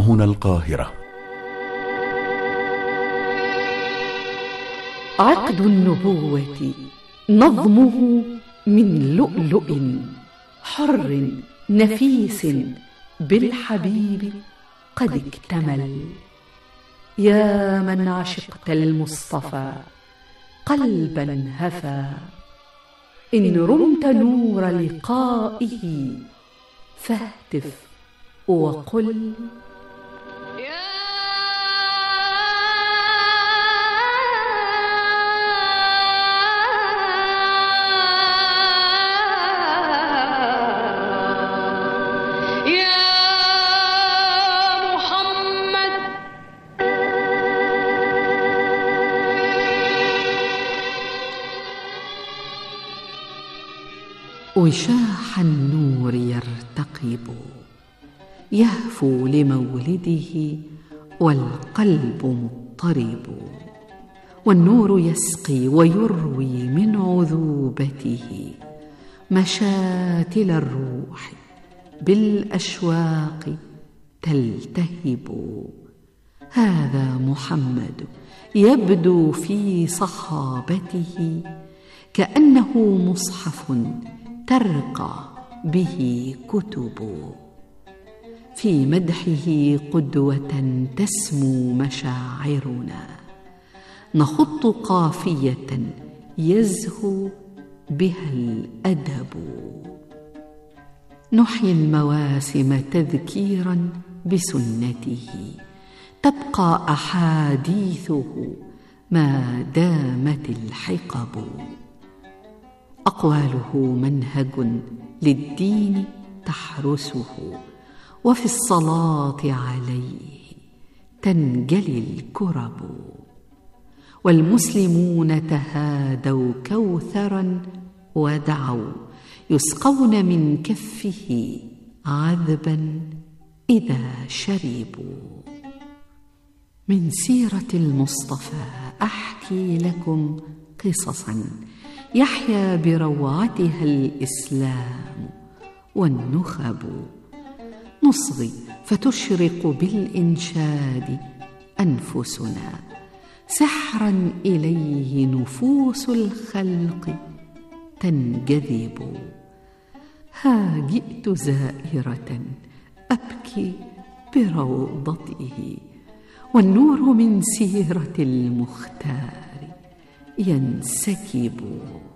هنا القاهرة. عقد النبوة نظمه من لؤلؤ حر نفيس بالحبيب قد اكتمل. يا من عشقت المصطفى قلبا هفى، إن رمت نور لقائه فاهتف وقل وشاح النور يرتقب يهفو لمولده والقلب مضطرب، والنور يسقي ويروي من عذوبته مشاتل الروح بالأشواق تلتهب. هذا محمد يبدو في صحابته كأنه مصحف ترقى به كتب، في مدحه قدوة تسمو مشاعرنا، نخط قافية يزهو بها الأدب. نحيي المواسم تذكيرا بسنته، تبقى أحاديثه ما دامت الحقب. أقواله منهج للدين تحرسه، وفي الصلاة عليه تنجلي الكرب. والمسلمون تهادوا كوثرا ودعوا يسقون من كفه عذبا إذا شربوا. من سيرة المصطفى أحكي لكم قصصا يحيا بروعتها الإسلام والنخب. نصغي فتشرق بالإنشاد أنفسنا، سحرا إليه نفوس الخلق تنجذب. ها جئت زائرة أبكي بروضته، والنور من سيرة المختار ينسكب.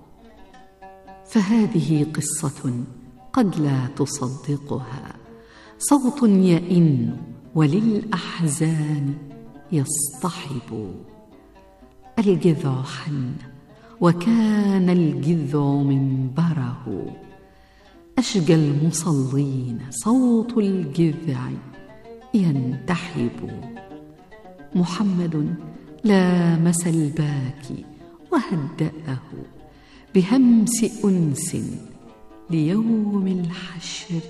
فهذه قصة قد لا تصدقها، صوت يئن وللأحزان يصطحب. الجذع حن وكان الجذع منبره، أشجى المصلين صوت الجذع ينتحب. محمد لامس الباكي وهدأه بهمس أنس ليوم الحشر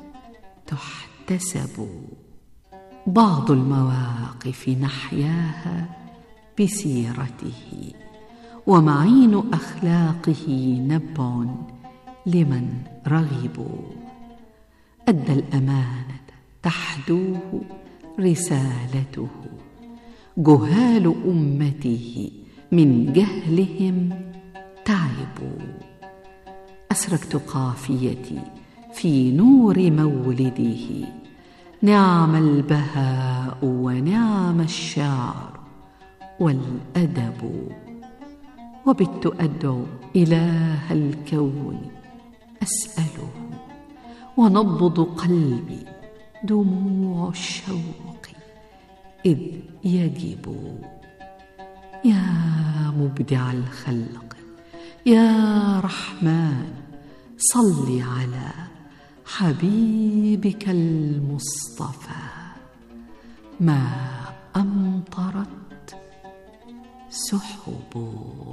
تحتسب. بعض المواقف نحياها بسيرته، ومعين أخلاقه نبع لمن رغبوا. أدى الأمانة تحدوه رسالته، جهال أمته من جهلهم تعبوا. أسركت قافيتي في نور مولده، نعم البهاء ونعم الشعر والأدب. وبت أدعو إله الكون أسأله، ونبض قلبي دموع الشوق إذ يجب. يا مبدع الخلق يا رحمن، صل على حبيبك المصطفى، ما أمطرت سحب.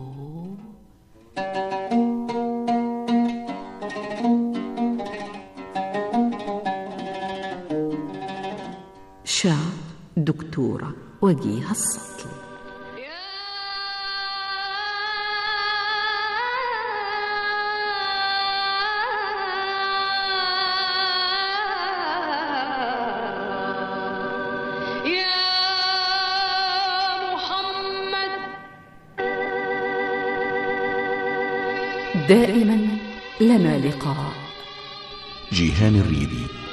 شعر دكتورة وجيه السطل. دائما لنا لقاء. جيهان الريدي.